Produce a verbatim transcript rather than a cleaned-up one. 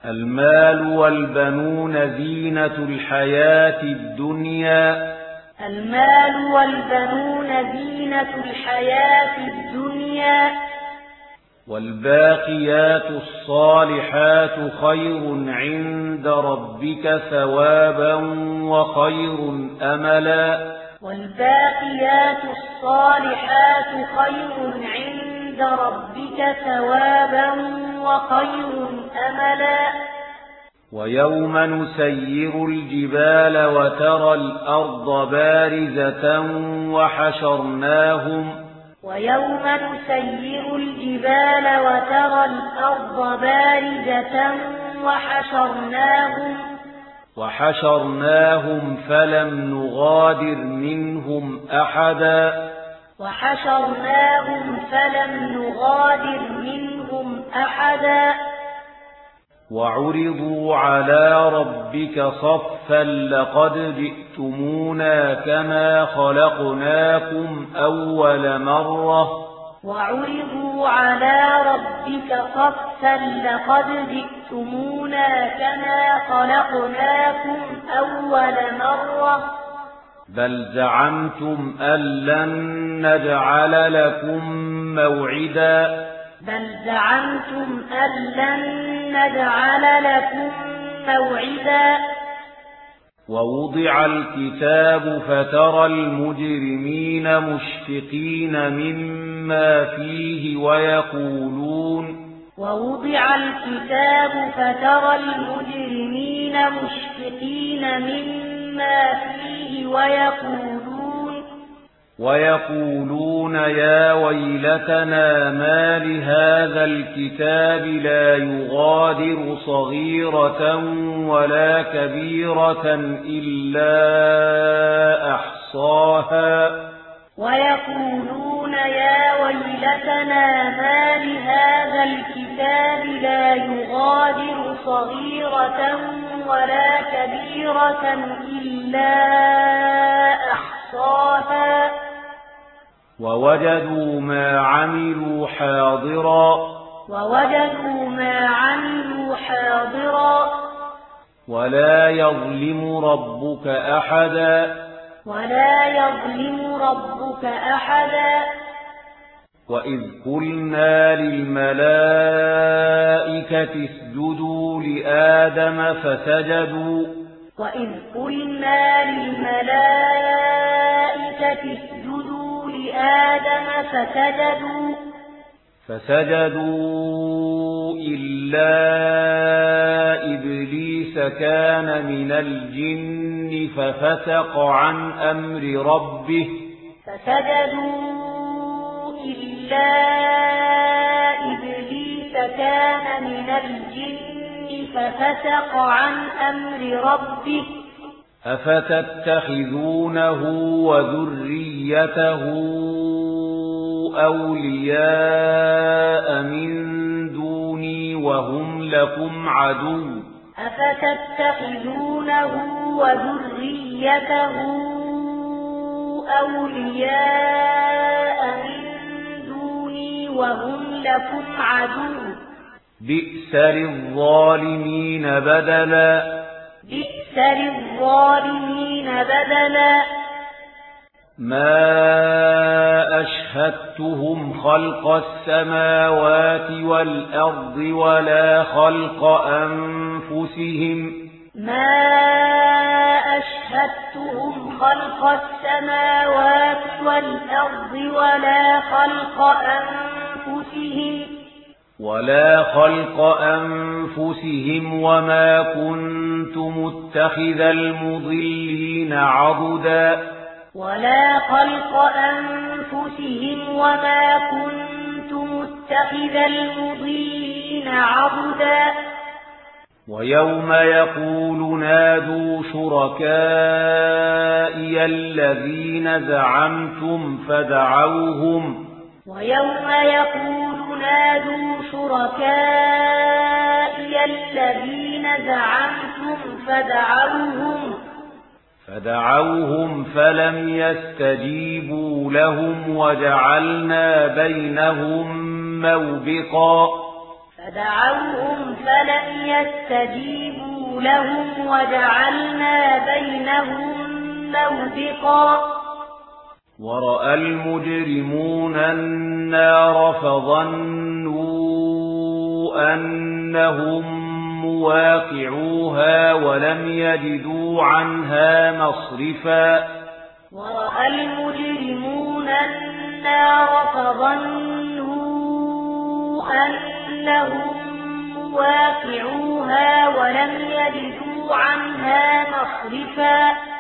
المال والبنون زينة الحياة الدنيا المال والبنون زينة الحياة الدنيا والباقيات الصالحات خير عند ربك ثوابا وخير أملا والباقيات الصالحات خير عند ربك ثوابا وخير أملا ويوم نسير الجبال وترى الأرض بارزة وحشرناهم ويوم نسير الجبال وترى الأرض بارزة وحشرناهم وحشرناهم فلم نغادر منهم أحدا وحشرناهم فلم نغادر منهم أحدا وعرضوا على ربك صفا لقد جئتمونا كما خلقناكم أول مرة وعرضوا على ربك صفا لقد جئتمونا كما خلقناكم أول مرة بل زعمتم أن لن نجعل لكم موعدا بل زعمتم أن لن نجعل لكم موعدا ووضع الكتاب فترى المجرمين مشفقين مما فيه ويقولون ووضع الكتاب فترى المجرمين مشفقين مما فيه ويقولون ويقولون يا ويلتنا ما لهذا الكتاب لا يغادر صغيرة ولا كبيرة إلا أحصاها ويقولون يا ويلتنا ما لهذا الكتاب لا يغادر صغيرة ولا كبيرة إلا أحصاها ووجدوا ما عملوا حاضرا ووجدوا ما عملوا حاضرا ولا يظلم ربك أحدا ولا يظلم ربك أحدا وإذ قلنا للملائكة اسجدوا لآدم فسجدوا وإذ قلنا للملائكة اسجدوا لآدم فسجدوا فسجدوا إلا إبليس كان من الجن ففسق عن أمر ربه فسجدوا إلا إبليس كان من الجن ففسق عن أمر ربه أفتتخذونه وذريته أولياء من دوني وهم لكم عدو أفتتخذونه وذريته أولياء من دوني وهم لكم عدو بئس للظالمين بدلا بئس للظالمين بدلا ما أشهدتهم خلق السماوات والأرض ولا خلق أنفسهم ما أشهدتهم خلق السماوات والأرض ولا خلق أنفسهم ولا خلق أنفسهم وما كنت متخذ المضلين عضدا ولا خلق أنفسهم وما كنت متخذ المضلين عضدا ويوم يقول نادوا شركائي الذين زعمتم فدعوهم ويوم يقول نادوا شركائي الذين زعمتم فدعوهم فدعوهم فلم يستجيبوا لهم وجعلنا بينهم موبقا فدعوهم فلم يستجيبوا لهم وجعلنا بينهم موبقا ورأى المجرمون النار فظنوا أنهم مواقعوها ولم يجدوا عنها مصرفا ورأى المجرمون النار فظنوا أنهم مواقعوها ولم يجدوا عنها مصرفا